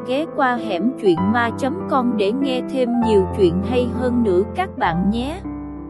ghé qua hẻm truyện ma.com để nghe thêm nhiều chuyện hay hơn nữa các bạn nhé.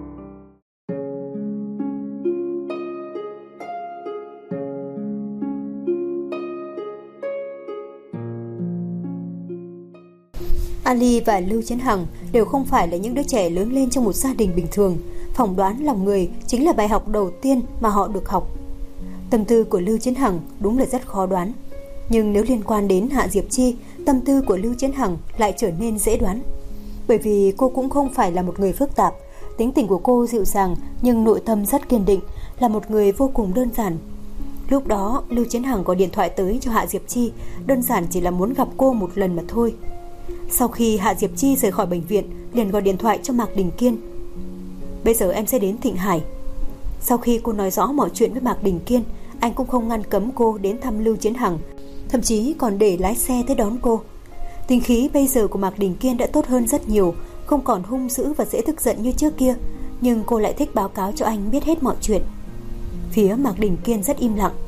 Ali và Lưu Chiến Hằng đều không phải là những đứa trẻ lớn lên trong một gia đình bình thường. Phỏng đoán lòng người chính là bài học đầu tiên mà họ được học. Tâm tư của Lưu Chiến Hằng đúng là rất khó đoán. Nhưng nếu liên quan đến Hạ Diệp Chi, tâm tư của Lưu Chiến Hằng lại trở nên dễ đoán. Bởi vì cô cũng không phải là một người phức tạp. Tính tình của cô dịu dàng nhưng nội tâm rất kiên định, là một người vô cùng đơn giản. Lúc đó Lưu Chiến Hằng gọi điện thoại tới cho Hạ Diệp Chi, đơn giản chỉ là muốn gặp cô một lần mà thôi. Sau khi Hạ Diệp Chi rời khỏi bệnh viện, liền gọi điện thoại cho Mạc Đình Kiên. Bây giờ em sẽ đến Thịnh Hải. Sau khi cô nói rõ mọi chuyện với Mạc Đình Kiên, anh cũng không ngăn cấm cô đến thăm Lưu Chiến Hằng, thậm chí còn để lái xe tới đón cô. Tính khí bây giờ của Mạc Đình Kiên đã tốt hơn rất nhiều, không còn hung dữ và dễ tức giận như trước kia. Nhưng cô lại thích báo cáo cho anh biết hết mọi chuyện. Phía Mạc Đình Kiên rất im lặng.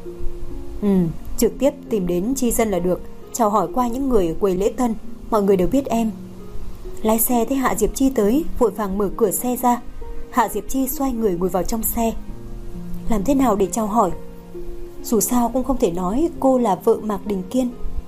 Trực tiếp tìm đến Chi Dân là được, chào hỏi qua những người ở quầy lễ tân, mọi người đều biết em. Lái xe thấy Hạ Diệp Chi tới, vội vàng mở cửa xe ra. Hạ Diệp Chi xoay người ngồi vào trong xe. Làm thế nào để chào hỏi? Dù sao cũng không thể nói cô là vợ Mạc Đình Kiên.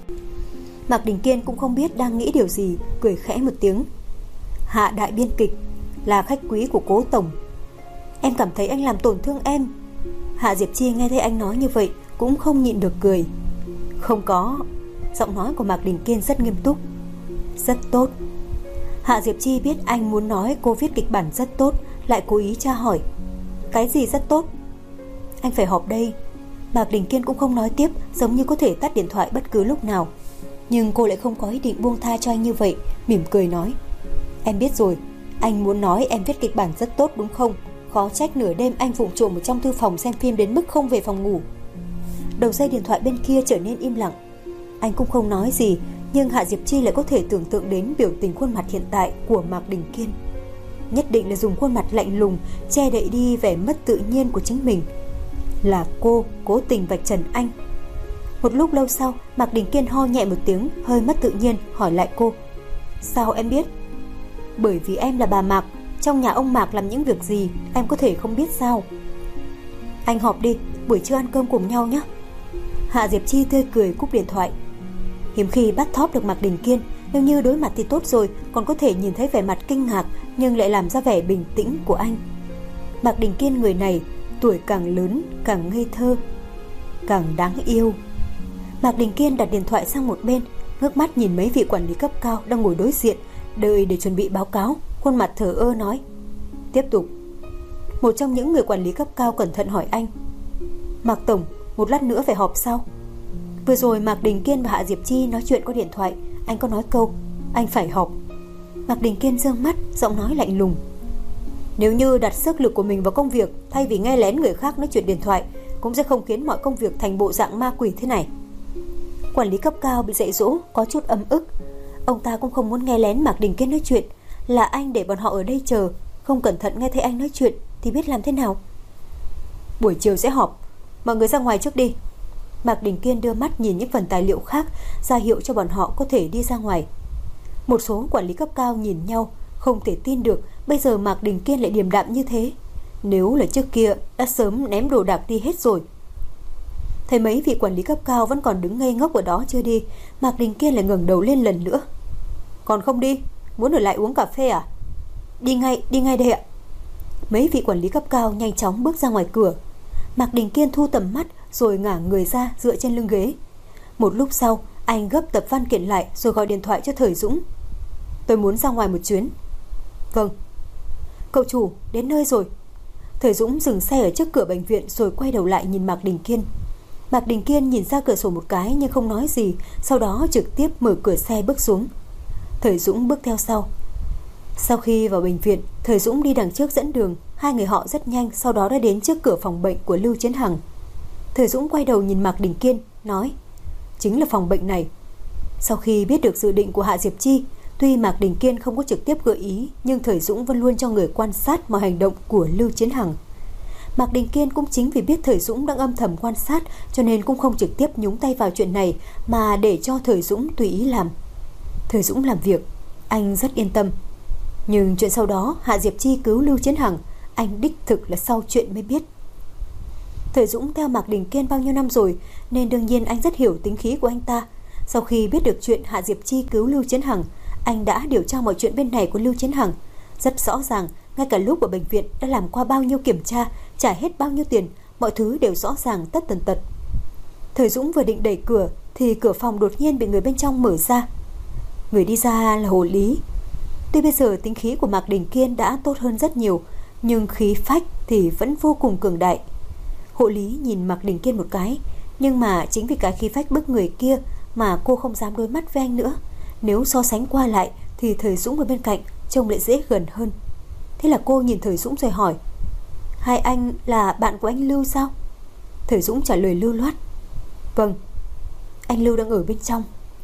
Mạc Đình Kiên cũng không biết đang nghĩ điều gì, cười khẽ một tiếng. Hạ đại biên kịch, là khách quý của Cố tổng. Em cảm thấy anh làm tổn thương em. Hạ Diệp Chi nghe thấy anh nói như vậy cũng không nhịn được cười. Không có. Giọng nói của Mạc Đình Kiên rất nghiêm túc. Rất tốt. Hạ Diệp Chi biết anh muốn nói cô viết kịch bản rất tốt, lại cố ý tra hỏi. Cái gì rất tốt? Anh phải họp đây. Mạc Đình Kiên cũng không nói tiếp, giống như có thể tắt điện thoại bất cứ lúc nào. Nhưng cô lại không có ý định buông tha cho anh như vậy, mỉm cười nói. Em biết rồi, anh muốn nói em viết kịch bản rất tốt đúng không? Khó trách nửa đêm anh vụng trộm ở trong thư phòng xem phim đến mức không về phòng ngủ. Đầu dây điện thoại bên kia trở nên im lặng. Anh cũng không nói gì, nhưng Hạ Diệp Chi lại có thể tưởng tượng đến biểu tình khuôn mặt hiện tại của Mạc Đình Kiên. Nhất định là dùng khuôn mặt lạnh lùng che đậy đi vẻ mất tự nhiên của chính mình. Là cô cố tình vạch trần anh. Một lúc lâu sau, Mạc Đình Kiên ho nhẹ một tiếng, hơi mất tự nhiên, hỏi lại cô. Sao em biết? Bởi vì em là bà Mạc, trong nhà ông Mạc làm những việc gì em có thể không biết sao? Anh họp đi, buổi trưa ăn cơm cùng nhau nhé. Hạ Diệp Chi tươi cười cúp điện thoại. Hiếm khi bắt thóp được Mạc Đình Kiên, nếu như đối mặt thì tốt rồi, còn có thể nhìn thấy vẻ mặt kinh ngạc nhưng lại làm ra vẻ bình tĩnh của anh. Mạc Đình Kiên người này, tuổi càng lớn càng ngây thơ, càng đáng yêu. Mạc Đình Kiên đặt điện thoại sang một bên, ngước mắt nhìn mấy vị quản lý cấp cao đang ngồi đối diện, đợi để chuẩn bị báo cáo, khuôn mặt thờ ơ nói. Tiếp tục. Một trong những người quản lý cấp cao cẩn thận hỏi anh. Mạc tổng, một lát nữa phải họp sao? Vừa rồi Mạc Đình Kiên và Hạ Diệp Chi nói chuyện qua điện thoại, anh có nói câu anh phải họp. Mạc Đình Kiên giương mắt, giọng nói lạnh lùng. Nếu như đặt sức lực của mình vào công việc, thay vì nghe lén người khác nói chuyện điện thoại, cũng sẽ không khiến mọi công việc thành bộ dạng ma quỷ thế này. Quản lý cấp cao bị dạy dỗ, có chút ấm ức. Ông ta cũng không muốn nghe lén Mạc Đình Kiên nói chuyện. Là anh để bọn họ ở đây chờ, không cẩn thận nghe thấy anh nói chuyện thì biết làm thế nào. Buổi chiều sẽ họp, mọi người ra ngoài trước đi. Mạc Đình Kiên đưa mắt nhìn những phần tài liệu khác, ra hiệu cho bọn họ có thể đi ra ngoài. Một số quản lý cấp cao nhìn nhau, không thể tin được bây giờ Mạc Đình Kiên lại điềm đạm như thế. Nếu là trước kia đã sớm ném đồ đạc đi hết rồi. Thấy mấy vị quản lý cấp cao vẫn còn đứng ngây ngốc ở đó chưa đi, Mạc Đình Kiên lại ngẩng đầu lên lần nữa. Còn không đi, muốn ở lại uống cà phê à? Đi ngay đây ạ. Mấy vị quản lý cấp cao nhanh chóng bước ra ngoài cửa. Mạc Đình Kiên thu tầm mắt rồi ngả người ra dựa trên lưng ghế. Một lúc sau, anh gấp tập văn kiện lại rồi gọi điện thoại cho Thời Dũng. Tôi muốn ra ngoài một chuyến. Vâng. Cậu chủ, đến nơi rồi. Thời Dũng dừng xe ở trước cửa bệnh viện rồi quay đầu lại nhìn Mạc Đình Kiên. Mạc Đình Kiên nhìn ra cửa sổ một cái nhưng không nói gì, sau đó trực tiếp mở cửa xe bước xuống. Thời Dũng bước theo sau. Sau khi vào bệnh viện, Thời Dũng đi đằng trước dẫn đường. Hai người họ rất nhanh, sau đó đã đến trước cửa phòng bệnh của Lưu Chiến Hằng. Thời Dũng quay đầu nhìn Mạc Đình Kiên, nói: Chính là phòng bệnh này. Sau khi biết được dự định của Hạ Diệp Chi, tuy Mạc Đình Kiên không có trực tiếp gợi ý, nhưng Thời Dũng vẫn luôn cho người quan sát mọi hành động của Lưu Chiến Hằng. Mạc Đình Kiên cũng chính vì biết Thời Dũng đang âm thầm quan sát, cho nên cũng không trực tiếp nhúng tay vào chuyện này, mà để cho Thời Dũng tùy ý làm. Thời Dũng làm việc, anh rất yên tâm. Nhưng chuyện sau đó Hạ Diệp Chi cứu Lưu Chiến Hằng, anh đích thực là sau chuyện mới biết. Thời Dũng theo Mạc Đình Kiên bao nhiêu năm rồi, nên đương nhiên anh rất hiểu tính khí của anh ta. Sau khi biết được chuyện Hạ Diệp Chi cứu Lưu Chiến Hằng, anh đã điều tra mọi chuyện bên này của Lưu Chiến Hằng. Rất rõ ràng, ngay cả lúc ở bệnh viện đã làm qua bao nhiêu kiểm tra, trả hết bao nhiêu tiền, mọi thứ đều rõ ràng tất tần tật. Thời Dũng vừa định đẩy cửa thì cửa phòng đột nhiên bị người bên trong mở ra. Người đi ra là Hồ Lý. Tuy bây giờ tính khí của Mạc Đình Kiên đã tốt hơn rất nhiều, nhưng khí phách thì vẫn vô cùng cường đại. Hộ Lý nhìn Mạc Đình Kiên một cái, nhưng mà chính vì cái khí phách bức người kia mà cô không dám đối mắt với anh nữa. Nếu so sánh qua lại thì Thời Dũng ở bên cạnh trông lại dễ gần hơn. Thế là cô nhìn Thời Dũng rồi hỏi: Hai anh là bạn của anh Lưu sao? Thời Dũng trả lời lưu loát: Vâng, anh Lưu đang ở bên trong.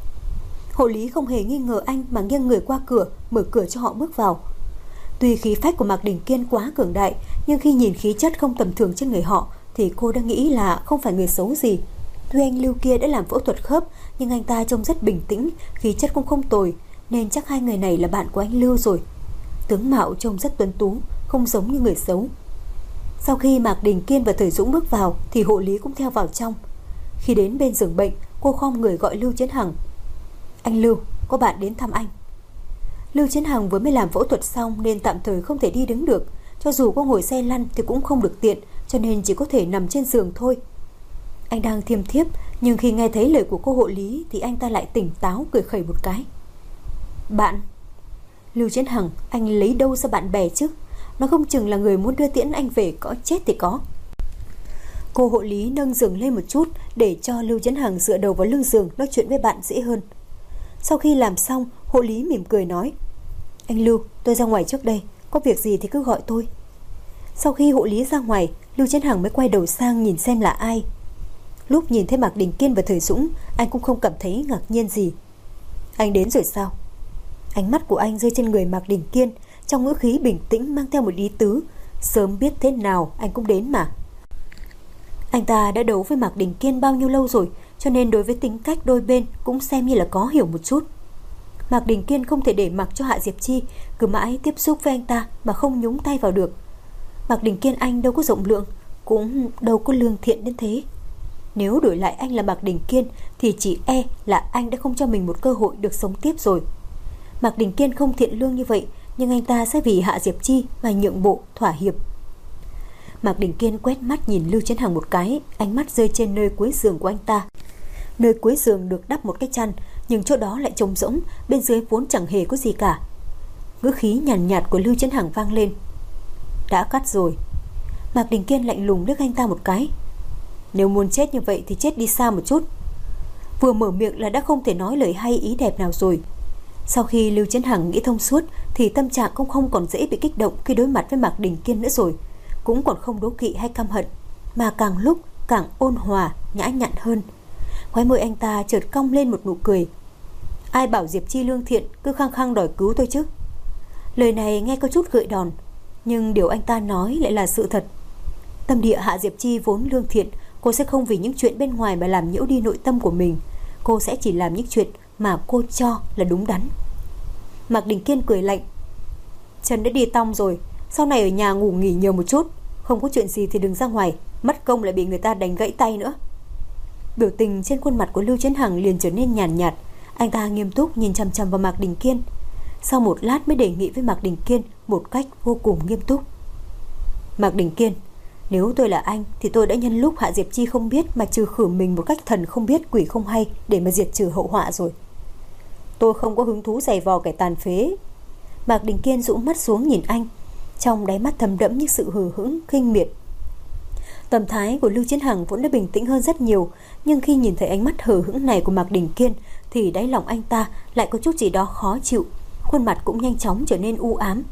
Hộ Lý không hề nghi ngờ anh mà nghiêng người qua cửa, mở cửa cho họ bước vào. Tuy khí phách của Mạc Đình Kiên quá cường đại, nhưng khi nhìn khí chất không tầm thường trên người họ thì cô đã nghĩ là không phải người xấu gì. Tuy anh Lưu kia đã làm phẫu thuật khớp, nhưng anh ta trông rất bình tĩnh, khí chất cũng không tồi, nên chắc hai người này là bạn của anh Lưu rồi. Tướng mạo trông rất tuấn tú, không giống như người xấu. Sau khi Mạc Đình Kiên và Thời Dũng bước vào thì hộ lý cũng theo vào trong. Khi đến bên giường bệnh, cô khom người gọi Lưu Chiến Hằng: Anh Lưu, có bạn đến thăm anh. Lưu Chiến Hằng vừa mới làm phẫu thuật xong nên tạm thời không thể đi đứng được. Cho dù có ngồi xe lăn thì cũng không được tiện, cho nên chỉ có thể nằm trên giường thôi. Anh đang thiêm thiếp, nhưng khi nghe thấy lời của cô hộ lý thì anh ta lại tỉnh táo, cười khẩy một cái. Bạn? Lưu Chiến Hằng, anh lấy đâu ra bạn bè chứ? Nó không chừng là người muốn đưa tiễn anh về, có chết thì có. Cô hộ lý nâng giường lên một chút để cho Lưu Chiến Hằng dựa đầu vào lưng giường, nói chuyện với bạn dễ hơn. Sau khi làm xong, hộ lý mỉm cười nói: Anh Lưu, tôi ra ngoài trước đây, có việc gì thì cứ gọi tôi. Sau khi hộ lý ra ngoài, Lưu Chiến Hằng mới quay đầu sang nhìn xem là ai. Lúc nhìn thấy Mạc Đình Kiên và Thời Dũng, anh cũng không cảm thấy ngạc nhiên gì. Anh đến rồi sao? Ánh mắt của anh rơi trên người Mạc Đình Kiên, trong ngữ khí bình tĩnh mang theo một ý tứ: sớm biết thế nào anh cũng đến mà. Anh ta đã đấu với Mạc Đình Kiên bao nhiêu lâu rồi, cho nên đối với tính cách đôi bên cũng xem như là có hiểu một chút. Mạc Đình Kiên không thể để mặc cho Hạ Diệp Chi cứ mãi tiếp xúc với anh ta mà không nhúng tay vào được. Mạc Đình Kiên anh đâu có rộng lượng, cũng đâu có lương thiện đến thế. Nếu đổi lại anh là Mạc Đình Kiên thì chỉ e là anh đã không cho mình một cơ hội được sống tiếp rồi. Mạc Đình Kiên không thiện lương như vậy, nhưng anh ta sẽ vì Hạ Diệp Chi mà nhượng bộ, thỏa hiệp. Mạc Đình Kiên quét mắt nhìn Lưu Chiến Hằng một cái, ánh mắt rơi trên nơi cuối giường của anh ta. Nơi cuối giường được đắp một cái chăn, nhưng chỗ đó lại trống rỗng, bên dưới vốn chẳng hề có gì cả. Ngữ khí nhàn nhạt của Lưu Chiến Hằng vang lên: Đã cắt rồi. Mạc Đình Kiên lạnh lùng liếc anh ta một cái: Nếu muốn chết như vậy thì chết đi xa một chút. Vừa mở miệng là đã không thể nói lời hay ý đẹp nào rồi. Sau khi Lưu Chiến Hằng nghĩ thông suốt thì tâm trạng cũng không còn dễ bị kích động khi đối mặt với Mạc Đình Kiên nữa rồi, cũng còn không đố kỵ hay căm hận, mà càng lúc càng ôn hòa, nhã nhặn hơn. Khóe môi anh ta chợt cong lên một nụ cười: Ai bảo Diệp Chi lương thiện cứ khăng khăng đòi cứu tôi chứ? Lời này nghe có chút gợi đòn, nhưng điều anh ta nói lại là sự thật. Tâm địa Hạ Diệp Chi vốn lương thiện, cô sẽ không vì những chuyện bên ngoài mà làm nhiễu đi nội tâm của mình. Cô sẽ chỉ làm những chuyện mà cô cho là đúng đắn. Mạc Đình Kiên cười lạnh: Trần đã đi tong rồi, sau này ở nhà ngủ nghỉ nhiều một chút, không có chuyện gì thì đừng ra ngoài, mất công lại bị người ta đánh gãy tay nữa. Biểu tình trên khuôn mặt của Lưu Chiến Hằng liền trở nên nhàn nhạt. Anh ta nghiêm túc nhìn chằm chằm vào Mạc Đình Kiên. Sau một lát mới đề nghị với Mạc Đình Kiên một cách vô cùng nghiêm túc: Mạc Đình Kiên, nếu tôi là anh thì tôi đã nhân lúc Hạ Diệp Chi không biết mà trừ khử mình một cách thần không biết quỷ không hay để mà diệt trừ hậu họa rồi. Tôi không có hứng thú giày vò kẻ tàn phế. Mạc Đình Kiên dụ mắt xuống nhìn anh, trong đáy mắt thầm đẫm những sự hờ hững khinh miệt. Tâm thái của Lưu Chiến Hằng vốn đã bình tĩnh hơn rất nhiều, nhưng khi nhìn thấy ánh mắt hờ hững này của Mạc Đình Kiên thì đáy lòng anh ta lại có chút gì đó khó chịu, khuôn mặt cũng nhanh chóng trở nên u ám.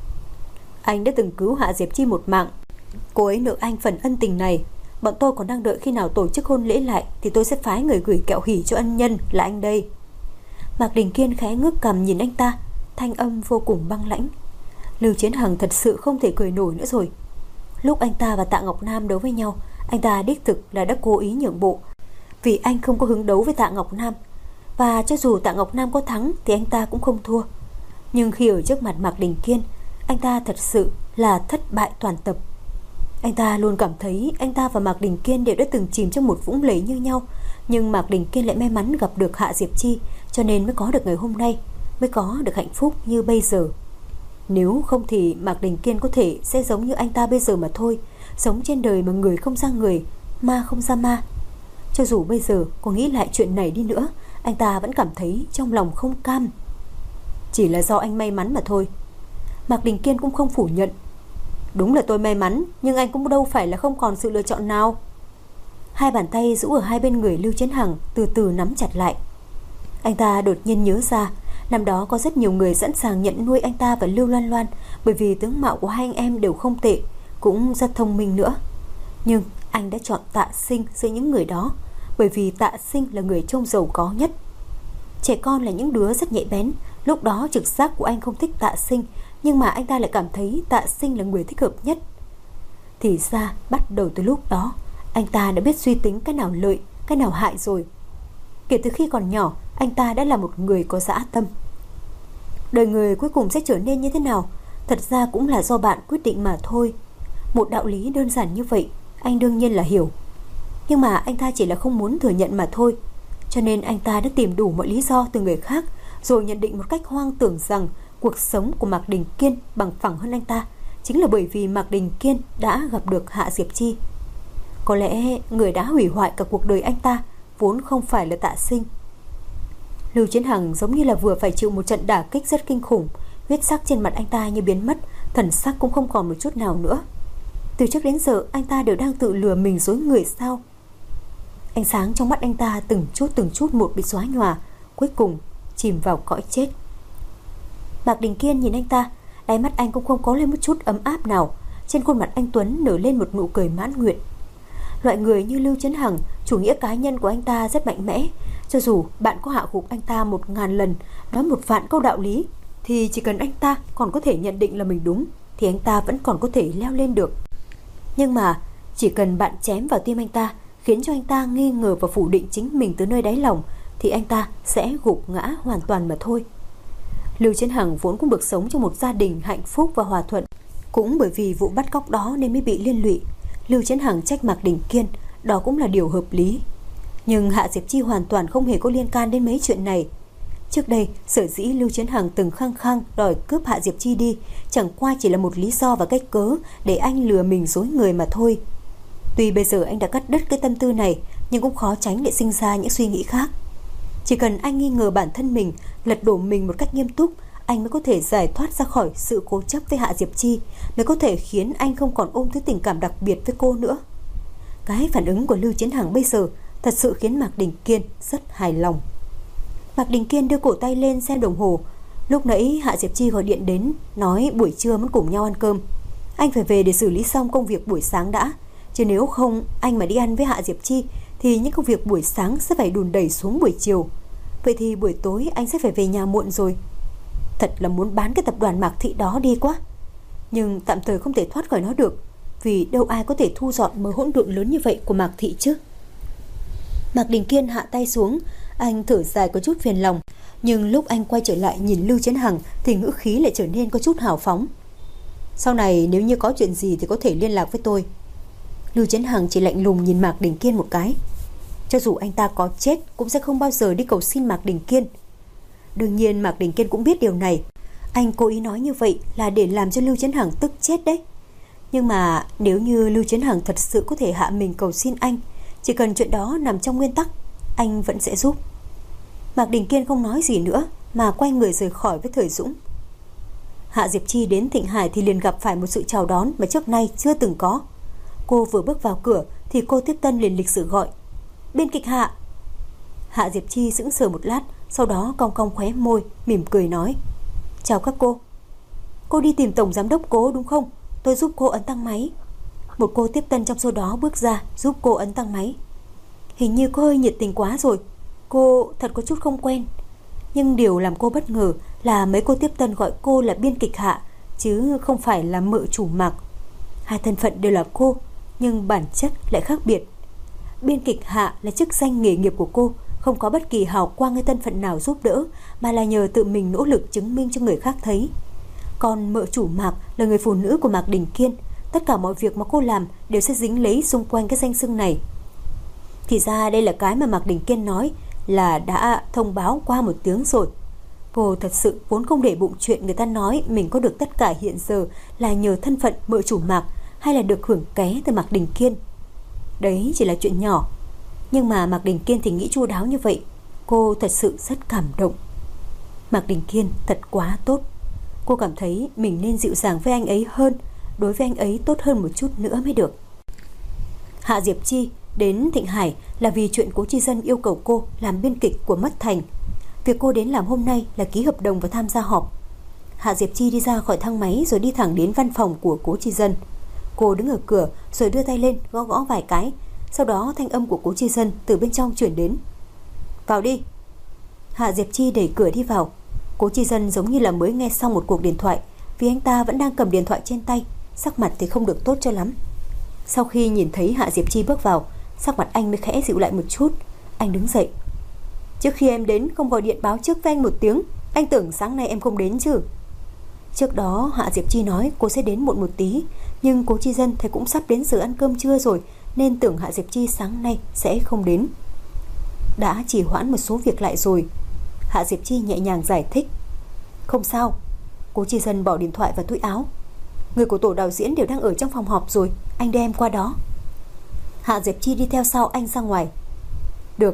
Anh đã từng cứu Hạ Diệp Chi một mạng, cô ấy nợ anh phần ân tình này. Bọn tôi còn đang đợi khi nào tổ chức hôn lễ lại thì tôi sẽ phái người gửi kẹo hỉ cho ân nhân là anh đây. Mạc Đình Kiên khẽ ngước cằm nhìn anh ta, thanh âm vô cùng băng lãnh. Lưu Chiến Hằng thật sự không thể cười nổi nữa rồi. Lúc anh ta và Tạ Ngọc Nam đấu với nhau, anh ta đích thực là đã cố ý nhượng bộ, vì anh không có hứng đấu với Tạ Ngọc Nam. Và cho dù Tạ Ngọc Nam có thắng thì anh ta cũng không thua. Nhưng khi ở trước mặt Mạc Đình Kiên, anh ta thật sự là thất bại toàn tập. Anh ta luôn cảm thấy anh ta và Mạc Đình Kiên đều đã từng chìm trong một vũng lầy như nhau. Nhưng Mạc Đình Kiên lại may mắn gặp được Hạ Diệp Chi, cho nên mới có được ngày hôm nay, mới có được hạnh phúc như bây giờ. Nếu không thì Mạc Đình Kiên có thể sẽ giống như anh ta bây giờ mà thôi, sống trên đời mà người không ra người, ma không ra ma. Cho dù bây giờ có nghĩ lại chuyện này đi nữa, anh ta vẫn cảm thấy trong lòng không cam. Chỉ là do anh may mắn mà thôi. Mạc Đình Kiên cũng không phủ nhận. Đúng là tôi may mắn, nhưng anh cũng đâu phải là không còn sự lựa chọn nào. Hai bàn tay rũ ở hai bên người Lưu Chiến Hằng từ từ nắm chặt lại. Anh ta đột nhiên nhớ ra, năm đó có rất nhiều người sẵn sàng nhận nuôi anh ta và Lưu Loan Loan, bởi vì tướng mạo của hai anh em đều không tệ, cũng rất thông minh nữa. Nhưng anh đã chọn Tạ Sinh giữa những người đó, bởi vì Tạ Sinh là người trông giàu có nhất. Trẻ con là những đứa rất nhạy bén. Lúc đó trực giác của anh không thích Tạ Sinh, nhưng mà anh ta lại cảm thấy Tạ Sinh là người thích hợp nhất. Thì ra bắt đầu từ lúc đó, anh ta đã biết suy tính cái nào lợi, cái nào hại rồi. Kể từ khi còn nhỏ, anh ta đã là một người có dã tâm. Đời người cuối cùng sẽ trở nên như thế nào, thật ra cũng là do bạn quyết định mà thôi. Một đạo lý đơn giản như vậy, anh đương nhiên là hiểu. Nhưng mà anh ta chỉ là không muốn thừa nhận mà thôi. Cho nên anh ta đã tìm đủ mọi lý do từ người khác, rồi nhận định một cách hoang tưởng rằng cuộc sống của Mạc Đình Kiên bằng phẳng hơn anh ta, chính là bởi vì Mạc Đình Kiên đã gặp được Hạ Diệp Chi. Có lẽ người đã hủy hoại cả cuộc đời anh ta vốn không phải là Tạ Sinh. Lưu Chiến Hằng giống như là vừa phải chịu một trận đả kích rất kinh khủng. Huyết sắc trên mặt anh ta như biến mất, thần sắc cũng không còn một chút nào nữa. Từ trước đến giờ anh ta đều đang tự lừa mình dối người sao? Ánh sáng trong mắt anh ta từng chút một bị xóa nhòa, cuối cùng chìm vào cõi chết. Mạc Đình Kiên nhìn anh ta, đáy mắt anh cũng không có lên một chút ấm áp nào. Trên khuôn mặt anh Tuấn nở lên một nụ cười mãn nguyện. Loại người như Lưu Chiến Hằng, chủ nghĩa cá nhân của anh ta rất mạnh mẽ. Cho dù bạn có hạ gục anh ta 1000 lần, nói 1 vạn câu đạo lý, thì chỉ cần anh ta còn có thể nhận định là mình đúng, thì anh ta vẫn còn có thể leo lên được. Nhưng mà chỉ cần bạn chém vào tim anh ta, khiến cho anh ta nghi ngờ và phủ định chính mình từ nơi đáy lòng, thì anh ta sẽ gục ngã hoàn toàn mà thôi. Lưu Chiến Hằng vốn cũng được sống trong một gia đình hạnh phúc và hòa thuận. Cũng bởi vì vụ bắt cóc đó nên mới bị liên lụy. Lưu Chiến Hằng trách Mạc Đình Kiên, đó cũng là điều hợp lý. Nhưng Hạ Diệp Chi hoàn toàn không hề có liên can đến mấy chuyện này. Trước đây, sở dĩ Lưu Chiến Hằng từng khăng khăng đòi cướp Hạ Diệp Chi đi, chẳng qua chỉ là một lý do và cách cớ để anh lừa mình dối người mà thôi. Tuy bây giờ anh đã cắt đứt cái tâm tư này, nhưng cũng khó tránh để sinh ra những suy nghĩ khác. Chỉ cần anh nghi ngờ bản thân mình, lật đổ mình một cách nghiêm túc, anh mới có thể giải thoát ra khỏi sự cố chấp với Hạ Diệp Chi, mới có thể khiến anh không còn ôm thứ tình cảm đặc biệt với cô nữa. Cái phản ứng của Lưu Chiến Hằng bây giờ thật sự khiến Mạc Đình Kiên rất hài lòng. Mạc Đình Kiên đưa cổ tay lên xem đồng hồ. Lúc nãy Hạ Diệp Chi gọi điện đến, nói buổi trưa muốn cùng nhau ăn cơm. Anh phải về để xử lý xong công việc buổi sáng đã, chứ nếu không anh mà đi ăn với Hạ Diệp Chi thì những công việc buổi sáng sẽ phải đùn đẩy xuống buổi chiều. Vậy thì buổi tối anh sẽ phải về nhà muộn rồi. Thật là muốn bán cái tập đoàn Mạc Thị đó đi quá. Nhưng tạm thời không thể thoát khỏi nó được, vì đâu ai có thể thu dọn mớ hỗn độn lớn như vậy của Mạc Thị chứ. Mạc Đình Kiên hạ tay xuống, anh thở dài có chút phiền lòng. Nhưng lúc anh quay trở lại nhìn Lưu Chiến Hằng thì ngữ khí lại trở nên có chút hào phóng. Sau này nếu như có chuyện gì thì có thể liên lạc với tôi. Lưu Chiến Hằng chỉ lạnh lùng nhìn Mạc Đình Kiên một cái. Cho dù anh ta có chết cũng sẽ không bao giờ đi cầu xin Mạc Đình Kiên. Đương nhiên Mạc Đình Kiên cũng biết điều này. Anh cố ý nói như vậy là để làm cho Lưu Chiến Hằng tức chết đấy. Nhưng mà nếu như Lưu Chiến Hằng thật sự có thể hạ mình cầu xin anh, chỉ cần chuyện đó nằm trong nguyên tắc, anh vẫn sẽ giúp. Mạc Đình Kiên không nói gì nữa mà quay người rời khỏi với Thời Dũng. Hạ Diệp Chi đến Thịnh Hải thì liền gặp phải một sự chào đón mà trước nay chưa từng có. Cô vừa bước vào cửa thì cô tiếp tân liền lịch sự gọi: Biên kịch Hạ. Hạ Diệp Chi sững sờ một lát, sau đó cong cong khóe môi, mỉm cười nói: Chào các cô. Cô đi tìm tổng giám đốc Cố đúng không? Tôi giúp cô ấn thang máy. Một cô tiếp tân trong số đó bước ra giúp cô ấn thang máy. Hình như cô hơi nhiệt tình quá rồi. Cô thật có chút không quen. Nhưng điều làm cô bất ngờ là mấy cô tiếp tân gọi cô là biên kịch Hạ, chứ không phải là mợ chủ Mạc. Hai thân phận đều là cô, nhưng bản chất lại khác biệt. Biên kịch Hạ là chức danh nghề nghiệp của cô, không có bất kỳ hào quang hay thân phận nào giúp đỡ, mà là nhờ tự mình nỗ lực chứng minh cho người khác thấy. Còn mợ chủ Mạc là người phụ nữ của Mạc Đình Kiên, tất cả mọi việc mà cô làm đều sẽ dính lấy xung quanh cái danh xưng này. Thì ra đây là cái mà Mạc Đình Kiên nói là đã thông báo qua một tiếng rồi. Cô thật sự vốn không để bụng chuyện người ta nói mình có được tất cả hiện giờ là nhờ thân phận mợ chủ Mạc hay là được hưởng ké từ Mạc Đình Kiên. Đấy chỉ là chuyện nhỏ. Nhưng mà Mạc Đình Kiên thì nghĩ chu đáo như vậy. Cô thật sự rất cảm động. Mạc Đình Kiên thật quá tốt. Cô cảm thấy mình nên dịu dàng với anh ấy hơn, đối với anh ấy tốt hơn một chút nữa mới được. Hạ Diệp Chi đến Thịnh Hải là vì chuyện Cố Chi Dân yêu cầu cô làm biên kịch của Mất Thành. Việc cô đến làm hôm nay là ký hợp đồng và tham gia họp. Hạ Diệp Chi đi ra khỏi thang máy rồi đi thẳng đến văn phòng của Cố Chi Dân. Cô đứng ở cửa rồi đưa tay lên gõ gõ vài cái. Sau đó thanh âm của Cố Chi Dân từ bên trong chuyển đến. Vào đi. Hạ Diệp Chi đẩy cửa đi vào. Cố Chi Dân giống như là mới nghe xong một cuộc điện thoại, vì anh ta vẫn đang cầm điện thoại trên tay, sắc mặt thì không được tốt cho lắm. Sau khi nhìn thấy Hạ Diệp Chi bước vào, sắc mặt anh mới khẽ dịu lại một chút. Anh đứng dậy. Trước khi em đến không gọi điện báo trước với anh một tiếng, anh tưởng sáng nay em không đến chứ? Trước đó Hạ Diệp Chi nói cô sẽ đến muộn một tí, nhưng Cố Chi Dân thấy cũng sắp đến giờ ăn cơm trưa rồi, nên tưởng Hạ Diệp Chi sáng nay sẽ không đến. Đã trì hoãn một số việc lại rồi. Hạ Diệp Chi nhẹ nhàng giải thích. Không sao. Cố Chi Dân bỏ điện thoại vào túi áo. Người của tổ đạo diễn đều đang ở trong phòng họp rồi, anh đưa em qua đó. Hạ Diệp Chi đi theo sau anh ra ngoài. Được.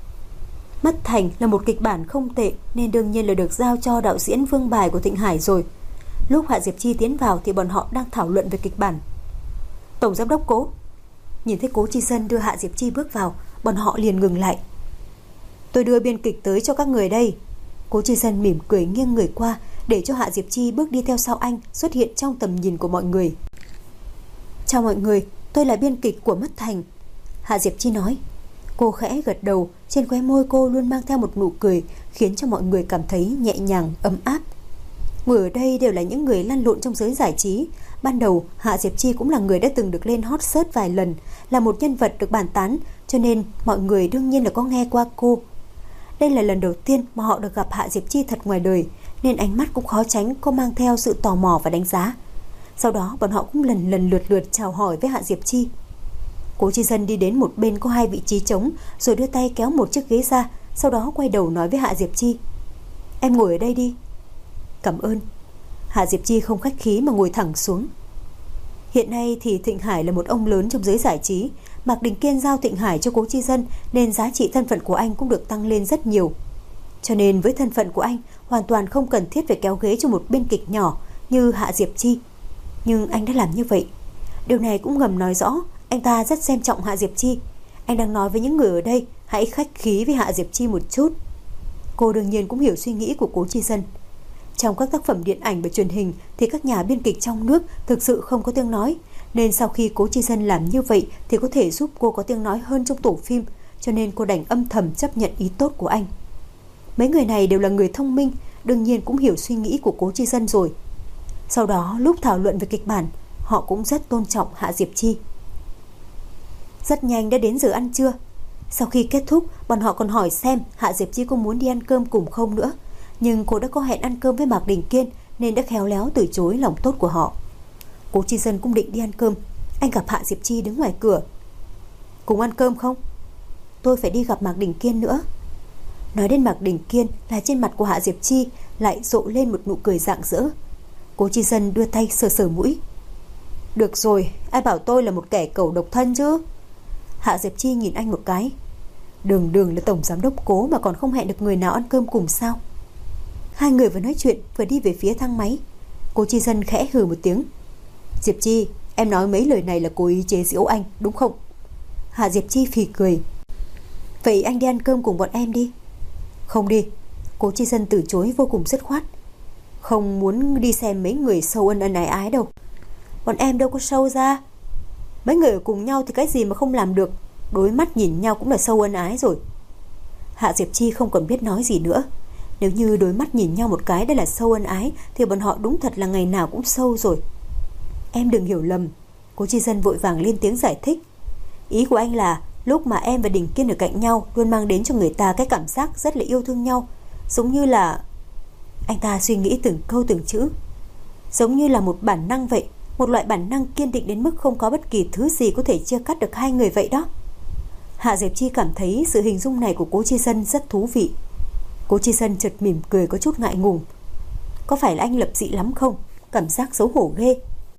Mất Thành là một kịch bản không tệ, nên đương nhiên là được giao cho đạo diễn Vương Bài của Thịnh Hải rồi. Lúc Hạ Diệp Chi tiến vào thì bọn họ đang thảo luận về kịch bản. Tổng giám đốc Cố. Nhìn thấy Cố Chi Dân đưa Hạ Diệp Chi bước vào, bọn họ liền ngừng lại. Tôi đưa biên kịch tới cho các người đây. Cố Chi Dân mỉm cười nghiêng người qua để cho Hạ Diệp Chi bước đi theo sau anh, xuất hiện trong tầm nhìn của mọi người. Chào mọi người, tôi là biên kịch của Mất Thành. Hạ Diệp Chi nói. Cô khẽ gật đầu, trên khóe môi cô luôn mang theo một nụ cười, khiến cho mọi người cảm thấy nhẹ nhàng, ấm áp. Người ở đây đều là những người lăn lộn trong giới giải trí. Ban đầu Hạ Diệp Chi cũng là người đã từng được lên hot search vài lần, là một nhân vật được bàn tán, cho nên mọi người đương nhiên là có nghe qua cô. Đây là lần đầu tiên mà họ được gặp Hạ Diệp Chi thật ngoài đời, nên ánh mắt cũng khó tránh có mang theo sự tò mò và đánh giá. Sau đó bọn họ cũng lần lượt chào hỏi với Hạ Diệp Chi. Cố Chi Dân đi đến một bên có 2 vị trí trống, rồi đưa tay kéo một chiếc ghế ra, sau đó quay đầu nói với Hạ Diệp Chi. Em ngồi ở đây đi. Cảm ơn. Hạ Diệp Chi không khách khí mà ngồi thẳng xuống. Hiện nay thì Thịnh Hải là một ông lớn trong giới giải trí. Mạc Đình Kiên giao Thịnh Hải cho Cố Chi Dân, nên giá trị thân phận của anh cũng được tăng lên rất nhiều. Cho nên với thân phận của anh, hoàn toàn không cần thiết phải kéo ghế cho một biên kịch nhỏ như Hạ Diệp Chi. Nhưng anh đã làm như vậy. Điều này cũng ngầm nói rõ anh ta rất xem trọng Hạ Diệp Chi. Anh đang nói với những người ở đây, hãy khách khí với Hạ Diệp Chi một chút. Cô đương nhiên cũng hiểu suy nghĩ của Cố Chi Dân. Trong các tác phẩm điện ảnh và truyền hình thì các nhà biên kịch trong nước thực sự không có tiếng nói, nên sau khi Cố Chi Dân làm như vậy thì có thể giúp cô có tiếng nói hơn trong tổ phim, cho nên cô đành âm thầm chấp nhận ý tốt của anh. Mấy người này đều là người thông minh, đương nhiên cũng hiểu suy nghĩ của Cố Chi Dân rồi. Sau đó lúc thảo luận về kịch bản, họ cũng rất tôn trọng Hạ Diệp Chi. Rất nhanh đã đến giờ ăn trưa. Sau khi kết thúc, bọn họ còn hỏi xem Hạ Diệp Chi có muốn đi ăn cơm cùng không nữa. Nhưng cô đã có hẹn ăn cơm với Mạc Đình Kiên, nên đã khéo léo từ chối lòng tốt của họ. Cố Chi Dân cũng định đi ăn cơm. Anh gặp Hạ Diệp Chi đứng ngoài cửa. Cùng ăn cơm không? Tôi phải đi gặp Mạc Đình Kiên nữa. Nói đến Mạc Đình Kiên là trên mặt của Hạ Diệp Chi lại rộ lên một nụ cười rạng rỡ. Cố Chi Dân đưa tay sờ sờ mũi. Được rồi, ai bảo tôi là một kẻ cẩu độc thân chứ? Hạ Diệp Chi nhìn anh một cái. Đường là tổng giám đốc Cố mà còn không hẹn được người nào ăn cơm cùng sao? Hai người vừa nói chuyện vừa đi về phía thang máy. Cố Chi Dân khẽ hừ một tiếng. Diệp Chi, em nói mấy lời này là cố ý chế giễu anh, đúng không? Hạ Diệp Chi phì cười. Vậy anh đi ăn cơm cùng bọn em đi. Không đi. Cố Chi Dân từ chối vô cùng dứt khoát. Không muốn đi xem mấy người sâu ân ái ái đâu. Bọn em đâu có sâu ra. Mấy người ở cùng nhau thì cái gì mà không làm được. Đối mắt nhìn nhau cũng là sâu ân ái rồi. Hạ Diệp Chi không còn biết nói gì nữa. Nếu như đối mắt nhìn nhau một cái đã là sâu ân ái thì bọn họ đúng thật là ngày nào cũng sâu rồi. Em đừng hiểu lầm. Cố Chi Dân vội vàng lên tiếng giải thích. Ý của anh là Lúc mà em và Đình Kiên ở cạnh nhau luôn mang đến cho người ta cái cảm giác rất là yêu thương nhau. Giống như là... Anh ta suy nghĩ từng câu từng chữ. Giống như là một bản năng vậy. Một loại bản năng kiên định đến mức không có bất kỳ thứ gì có thể chia cắt được hai người vậy đó. Hạ Diệp Chi cảm thấy sự hình dung này của Cố Chi Dân rất thú vị. Cố Chi Dân chợt mỉm cười có chút ngại ngùng. Có phải là anh lập dị lắm không? Cảm giác xấu hổ ghê.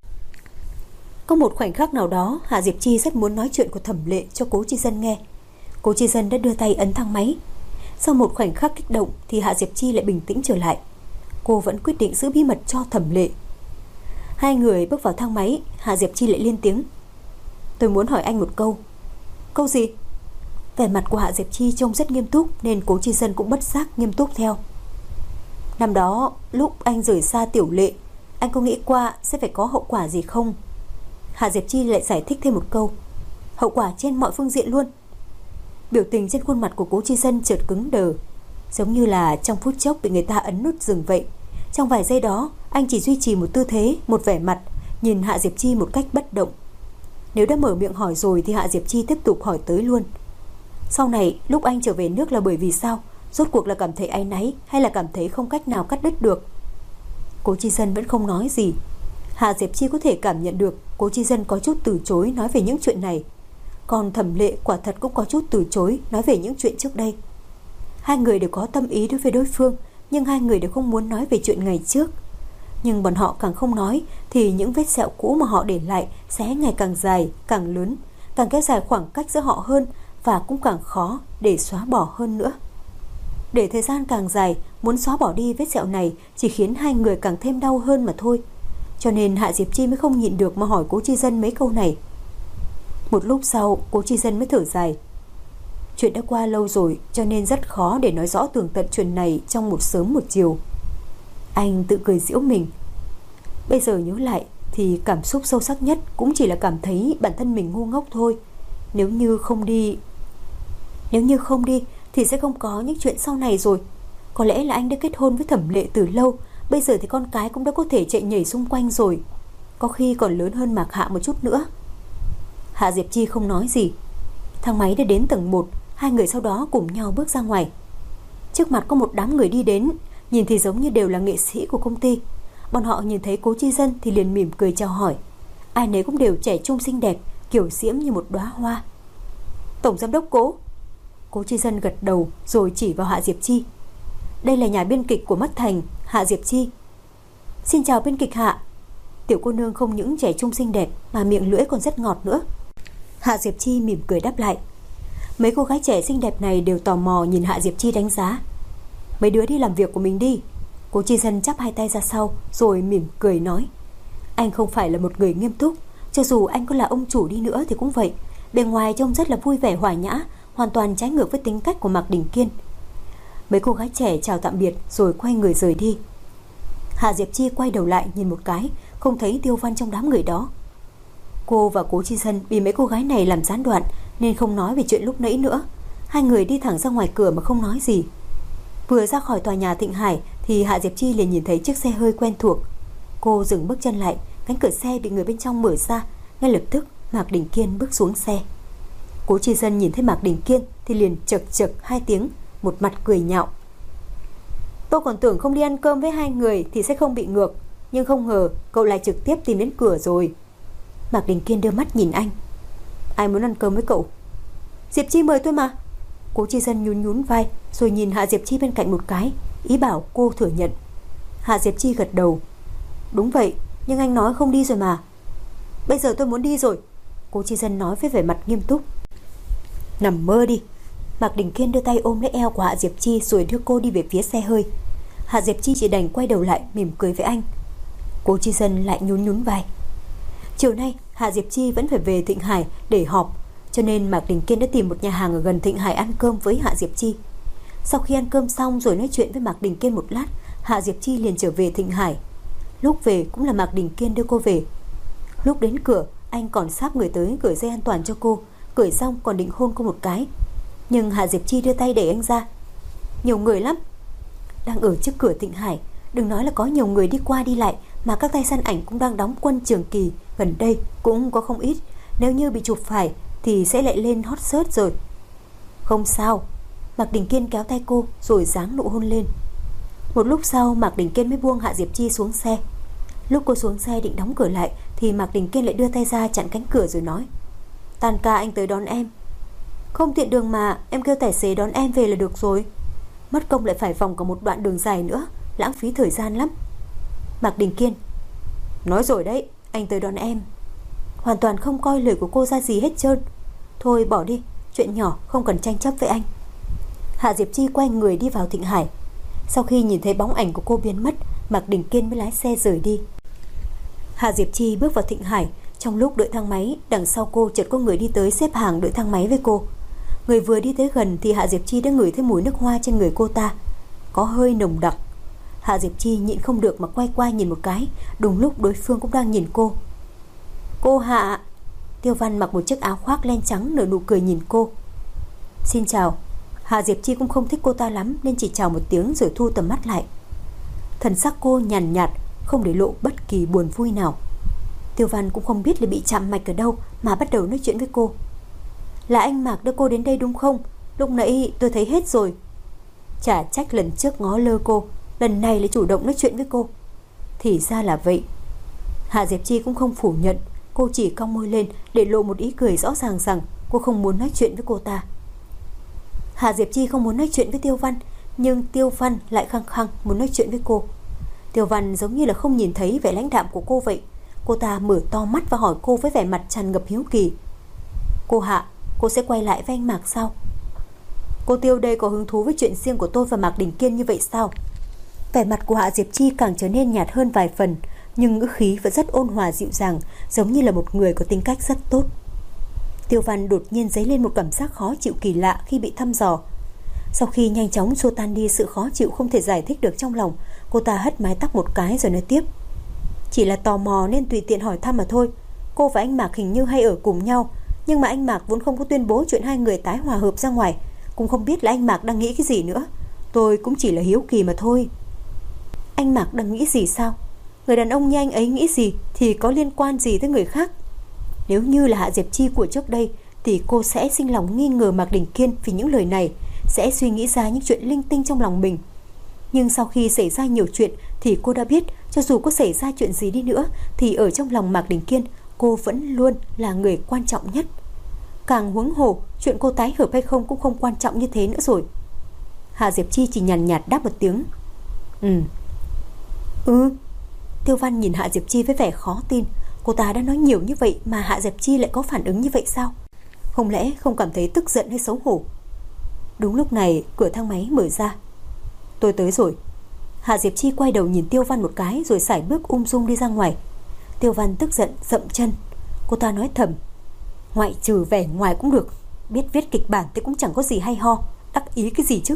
Có một khoảnh khắc nào đó, Hạ Diệp Chi rất muốn nói chuyện của Thẩm Lệ cho Cố Chi Dân nghe. Cố Chi Dân đã đưa tay ấn thang máy. Sau một khoảnh khắc kích động thì Hạ Diệp Chi lại bình tĩnh trở lại. Cô vẫn quyết định giữ bí mật cho Thẩm Lệ. Hai người bước vào thang máy. Hạ Diệp Chi lại lên tiếng. Tôi muốn hỏi anh một câu. Câu gì? Vẻ mặt của Hạ Diệp Chi trông rất nghiêm túc, nên Cố Chi Dân cũng bất giác nghiêm túc theo. Năm đó lúc anh rời xa Tiểu Lệ, anh có nghĩ qua sẽ phải có hậu quả gì không? Hạ Diệp Chi lại giải thích thêm một câu. Hậu quả trên mọi phương diện luôn. Biểu tình trên khuôn mặt của Cố Chi Dân chợt cứng đờ, giống như là trong phút chốc bị người ta ấn nút dừng vậy. Trong vài giây đó, anh chỉ duy trì một tư thế, một vẻ mặt, nhìn Hạ Diệp Chi một cách bất động. Nếu đã mở miệng hỏi rồi thì Hạ Diệp Chi tiếp tục hỏi tới luôn. Sau này, lúc anh trở về nước là bởi vì sao? Rốt cuộc là cảm thấy áy náy hay là cảm thấy không cách nào cắt đứt được? Cố Chi Dân vẫn không nói gì. Hạ Diệp Chi có thể cảm nhận được Cố Chi Dân có chút từ chối nói về những chuyện này. Còn Thẩm Lệ quả thật cũng có chút từ chối nói về những chuyện trước đây. Hai người đều có tâm ý đối với đối phương, nhưng hai người đều không muốn nói về chuyện ngày trước. Nhưng bọn họ càng không nói thì những vết sẹo cũ mà họ để lại sẽ ngày càng dài, càng lớn, càng kéo dài khoảng cách giữa họ hơn, và cũng càng khó để xóa bỏ hơn nữa. Để thời gian càng dài, muốn xóa bỏ đi vết sẹo này chỉ khiến hai người càng thêm đau hơn mà thôi. Cho nên Hạ Diệp Chi mới không nhịn được mà hỏi Cố Chi Dân mấy câu này. Một lúc sau, Cố Chi Dân mới thở dài. Chuyện đã qua lâu rồi, cho nên rất khó để nói rõ tường tận chuyện này trong một sớm một chiều. Anh tự cười giễu mình. Bây giờ nhớ lại thì cảm xúc sâu sắc nhất cũng chỉ là cảm thấy bản thân mình ngu ngốc thôi. Nếu như không đi thì sẽ không có những chuyện sau này rồi. Có lẽ là anh đã kết hôn với Thẩm Lệ từ lâu, bây giờ thì con cái cũng đã có thể chạy nhảy xung quanh rồi, có khi còn lớn hơn Mạc Hạ một chút nữa. Hạ Diệp Chi không nói gì. Thang máy đã đến tầng 1. Hai người sau đó cùng nhau bước ra ngoài. Trước mặt có một đám người đi đến, nhìn thì giống như đều là nghệ sĩ của công ty. Bọn họ nhìn thấy Cố Chi Dân thì liền mỉm cười chào hỏi. Ai nấy cũng đều trẻ trung xinh đẹp, kiểu diễm như một đóa hoa. Tổng giám đốc Cố. Cố Chi Dân gật đầu rồi chỉ vào Hạ Diệp Chi. Đây là nhà biên kịch của Mắt Thành, Hạ Diệp Chi. Xin chào biên kịch Hạ. Tiểu cô nương không những trẻ trung xinh đẹp mà miệng lưỡi còn rất ngọt nữa. Hạ Diệp Chi mỉm cười đáp lại. Mấy cô gái trẻ xinh đẹp này đều tò mò nhìn Hạ Diệp Chi đánh giá. Mấy đứa đi làm việc của mình đi. Cố Chi Dân chắp hai tay ra sau rồi mỉm cười nói. Anh không phải là một người nghiêm túc, cho dù anh có là ông chủ đi nữa thì cũng vậy. Bề ngoài trông rất là vui vẻ hòa nhã, hoàn toàn trái ngược với tính cách của Mạc Đình Kiên. Mấy cô gái trẻ chào tạm biệt rồi quay người rời đi. Hạ Diệp Chi quay đầu lại nhìn một cái, không thấy Tiêu Văn trong đám người đó. Cô và Cố Chi Dân bị mấy cô gái này làm gián đoạn nên không nói về chuyện lúc nãy nữa. Hai người đi thẳng ra ngoài cửa mà không nói gì. Vừa ra khỏi tòa nhà Thịnh Hải thì Hạ Diệp Chi liền nhìn thấy chiếc xe hơi quen thuộc. Cô dừng bước chân lại, cánh cửa xe bị người bên trong mở ra. Ngay lập tức Mạc Đình Kiên bước xuống xe. Cố Chi Dân nhìn thấy Mạc Đình Kiên thì liền chậc chậc hai tiếng, một mặt cười nhạo. Tôi còn tưởng không đi ăn cơm với hai người thì sẽ không bị ngược, nhưng không ngờ cậu lại trực tiếp tìm đến cửa rồi. Mạc Đình Kiên đưa mắt nhìn anh. Ai muốn ăn cơm với cậu? Diệp Chi mời tôi mà. Cố Chi Dân nhún nhún vai rồi nhìn Hạ Diệp Chi bên cạnh một cái, ý bảo cô thừa nhận. Hạ Diệp Chi gật đầu. Đúng vậy, nhưng anh nói không đi rồi mà. Bây giờ tôi muốn đi rồi, Cố Chi Dân nói với vẻ mặt nghiêm túc. Nằm mơ đi. Mạc Đình Kiên đưa tay ôm lấy eo của Hạ Diệp Chi rồi đưa cô đi về phía xe hơi. Hạ Diệp Chi chỉ đành quay đầu lại mỉm cười với anh. Cố Chi Dân lại nhún nhún vai. Chiều nay Hạ Diệp Chi vẫn phải về Thịnh Hải để họp, cho nên Mạc Đình Kiên đã tìm một nhà hàng ở gần Thịnh Hải ăn cơm với Hạ Diệp Chi. Sau khi ăn cơm xong rồi nói chuyện với Mạc Đình Kiên một lát, Hạ Diệp Chi liền trở về Thịnh Hải. Lúc về cũng là Mạc Đình Kiên đưa cô về. Lúc đến cửa, anh còn sáp người tới cởi dây an toàn cho cô, cởi xong còn định hôn cô một cái, nhưng Hạ Diệp Chi đưa tay đẩy anh ra. Nhiều người lắm. Đang ở trước cửa Thịnh Hải, đừng nói là có nhiều người đi qua đi lại, mà các tay săn ảnh cũng đang đóng quân trường kỳ gần đây cũng có không ít. Nếu như bị chụp phải thì sẽ lại lên hot search rồi. Không sao. Mạc Đình Kiên kéo tay cô rồi giáng nụ hôn lên. Một lúc sau Mạc Đình Kiên mới buông Hạ Diệp Chi xuống xe. Lúc cô xuống xe định đóng cửa lại thì Mạc Đình Kiên lại đưa tay ra chặn cánh cửa rồi nói: Tan ca anh tới đón em. Không tiện đường mà, em kêu tài xế đón em về là được rồi. Mất công lại phải vòng cả một đoạn đường dài nữa, lãng phí thời gian lắm. Mạc Đình Kiên: Nói rồi đấy, anh tới đón em. Hoàn toàn không coi lời của cô ra gì hết trơn. Thôi bỏ đi, chuyện nhỏ không cần tranh chấp với anh. Hạ Diệp Chi quay người đi vào Thịnh Hải. Sau khi nhìn thấy bóng ảnh của cô biến mất, Mạc Đình Kiên mới lái xe rời đi. Hạ Diệp Chi bước vào Thịnh Hải. Trong lúc đợi thang máy, đằng sau cô chợt có người đi tới xếp hàng đợi thang máy với cô. Người vừa đi tới gần thì Hạ Diệp Chi đã ngửi thấy mùi nước hoa trên người cô ta, có hơi nồng đặc. Hạ Diệp Chi nhịn không được mà quay qua nhìn một cái. Đúng lúc đối phương cũng đang nhìn cô. Cô Hạ. Tiêu Văn mặc một chiếc áo khoác len trắng nở nụ cười nhìn cô. Xin chào. Hạ Diệp Chi cũng không thích cô ta lắm nên chỉ chào một tiếng rồi thu tầm mắt lại. Thần sắc cô nhàn nhạt, không để lộ bất kỳ buồn vui nào. Tiêu Văn cũng không biết là bị chạm mạch ở đâu mà bắt đầu nói chuyện với cô. Là anh Mạc đưa cô đến đây đúng không? Lúc nãy tôi thấy hết rồi. Chả trách lần trước ngó lơ cô, lần này lại chủ động nói chuyện với cô. Thì ra là vậy. Hạ Diệp Chi cũng không phủ nhận. Cô chỉ cong môi lên để lộ một ý cười rõ ràng rằng cô không muốn nói chuyện với cô ta. Hạ Diệp Chi không muốn nói chuyện với Tiêu Văn, nhưng Tiêu Văn lại khăng khăng muốn nói chuyện với cô. Tiêu Văn giống như là không nhìn thấy vẻ lãnh đạm của cô vậy. Cô ta mở to mắt và hỏi cô với vẻ mặt tràn ngập hiếu kỳ. Cô Hạ, cô sẽ quay lại với anh Mạc sao? Cô Tiêu đây có hứng thú với chuyện riêng của tôi và Mạc Đình Kiên như vậy sao? Vẻ mặt của Hạ Diệp Chi càng trở nên nhạt hơn vài phần, nhưng ngữ khí vẫn rất ôn hòa dịu dàng, giống như là một người có tính cách rất tốt. Tiêu Văn đột nhiên dấy lên một cảm giác khó chịu kỳ lạ khi bị thăm dò. Sau khi nhanh chóng xua tan đi sự khó chịu không thể giải thích được trong lòng, cô ta hất mái tóc một cái rồi nói tiếp. Chỉ là tò mò nên tùy tiện hỏi thăm mà thôi. Cô và anh Mạc hình như hay ở cùng nhau, nhưng mà anh Mạc vốn không có tuyên bố chuyện hai người tái hòa hợp ra ngoài. Cũng không biết là anh Mạc đang nghĩ cái gì nữa. Tôi cũng chỉ là hiếu kỳ mà thôi. Anh Mạc đang nghĩ gì sao? Người đàn ông như anh ấy nghĩ gì thì có liên quan gì tới người khác? Nếu như là Hạ Diệp Chi của trước đây thì cô sẽ sinh lòng nghi ngờ Mạc Đình Kiên vì những lời này, sẽ suy nghĩ ra những chuyện linh tinh trong lòng mình. Nhưng sau khi xảy ra nhiều chuyện thì cô đã biết cho dù có xảy ra chuyện gì đi nữa thì ở trong lòng Mạc Đình Kiên cô vẫn luôn là người quan trọng nhất. Càng huống hồ chuyện cô tái hợp hay không cũng không quan trọng như thế nữa rồi. Hạ Diệp Chi chỉ nhàn nhạt đáp một tiếng. Tiêu Văn nhìn Hạ Diệp Chi với vẻ khó tin. Cô ta đã nói nhiều như vậy mà Hạ Diệp Chi lại có phản ứng như vậy sao? Không lẽ không cảm thấy tức giận hay xấu hổ? Đúng lúc này cửa thang máy mở ra. Tôi tới rồi. Hạ Diệp Chi quay đầu nhìn Tiêu Văn một cái rồi sải bước ung dung đi ra ngoài. Tiêu Văn tức giận dậm chân. Cô ta nói thầm. Ngoại trừ vẻ ngoài cũng được, biết viết kịch bản thì cũng chẳng có gì hay ho, đắc ý cái gì chứ.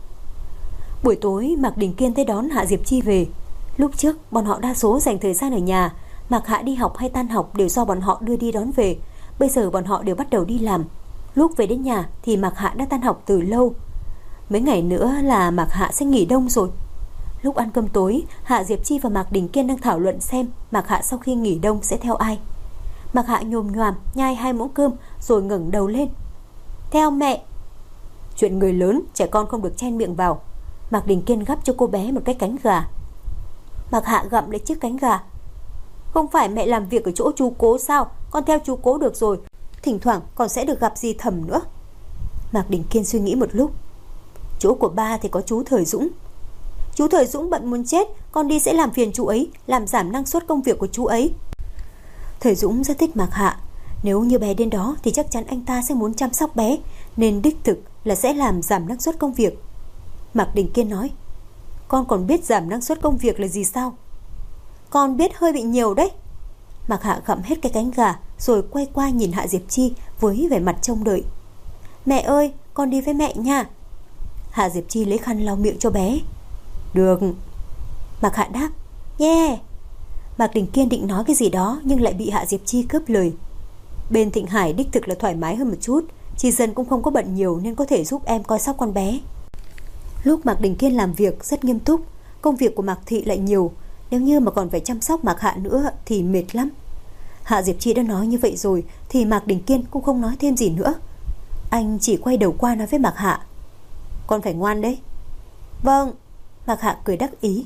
Buổi tối Mạc Đình Kiên tới đón Hạ Diệp Chi về. Lúc trước bọn họ đa số dành thời gian ở nhà, Mạc Hạ đi học hay tan học đều do bọn họ đưa đi đón về. Bây giờ bọn họ đều bắt đầu đi làm. Lúc về đến nhà thì Mạc Hạ đã tan học từ lâu. Mấy ngày nữa là Mạc Hạ sẽ nghỉ đông rồi. Lúc ăn cơm tối, Hạ Diệp Chi và Mạc Đình Kiên đang thảo luận xem Mạc Hạ sau khi nghỉ đông sẽ theo ai. Mạc Hạ nhồm nhoàm nhai 2 muỗng cơm rồi ngẩng đầu lên. Theo mẹ. Chuyện người lớn, trẻ con không được chen miệng vào. Mạc Đình Kiên gắp cho cô bé một cái cánh gà. Mạc Hạ gặm lấy chiếc cánh gà. Không phải mẹ làm việc ở chỗ chú Cố sao? Con theo chú Cố được rồi. Thỉnh thoảng còn sẽ được gặp dì Thẩm nữa. Mạc Đình Kiên suy nghĩ một lúc. Chỗ của ba thì có chú Thời Dũng. Chú Thời Dũng bận muốn chết, con đi sẽ làm phiền chú ấy, làm giảm năng suất công việc của chú ấy. Thời Dũng rất thích Mạc Hạ. Nếu như bé đến đó thì chắc chắn anh ta sẽ muốn chăm sóc bé, nên đích thực là sẽ làm giảm năng suất công việc. Mạc Đình Kiên nói. Con còn biết giảm năng suất công việc là gì sao? Con biết hơi bị nhiều đấy. Mạc Hạ gặm hết cái cánh gà rồi quay qua nhìn Hạ Diệp Chi với vẻ mặt trông đợi. Mẹ ơi, con đi với mẹ nha. Hạ Diệp Chi lấy khăn lau miệng cho bé. Được. Mạc Hạ đáp. Yeah. Mạc Đình Kiên định nói cái gì đó nhưng lại bị Hạ Diệp Chi cướp lời. Bên Thịnh Hải đích thực là thoải mái hơn một chút. Chị Dân cũng không có bận nhiều nên có thể giúp em coi sóc con bé. Lúc Mạc Đình Kiên làm việc rất nghiêm túc, công việc của Mạc Thị lại nhiều. Nếu như mà còn phải chăm sóc Mạc Hạ nữa thì mệt lắm. Hạ Diệp Chi đã nói như vậy rồi thì Mạc Đình Kiên cũng không nói thêm gì nữa. Anh chỉ quay đầu qua nói với Mạc Hạ: "Con phải ngoan đấy." "Vâng." Mạc Hạ cười đắc ý.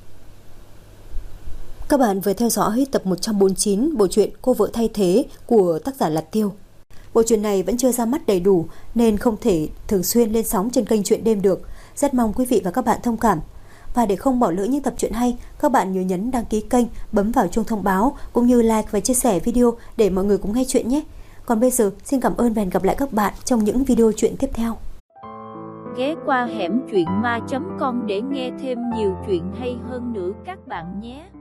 Các bạn vừa theo dõi tập 149 bộ truyện Cô vợ thay thế của tác giả Lạt Tiêu. Bộ truyện này vẫn chưa ra mắt đầy đủ nên không thể thường xuyên lên sóng trên kênh Truyện Đêm được. Rất mong quý vị và các bạn thông cảm. Và để không bỏ lỡ những tập truyện hay, các bạn nhớ nhấn đăng ký kênh, bấm vào chuông thông báo cũng như like và chia sẻ video để mọi người cùng nghe chuyện nhé. Còn bây giờ, xin cảm ơn và hẹn gặp lại các bạn trong những video truyện tiếp theo. Ghé qua hẻm truyện ma.com để nghe thêm nhiều chuyện hay hơn nữa các bạn nhé.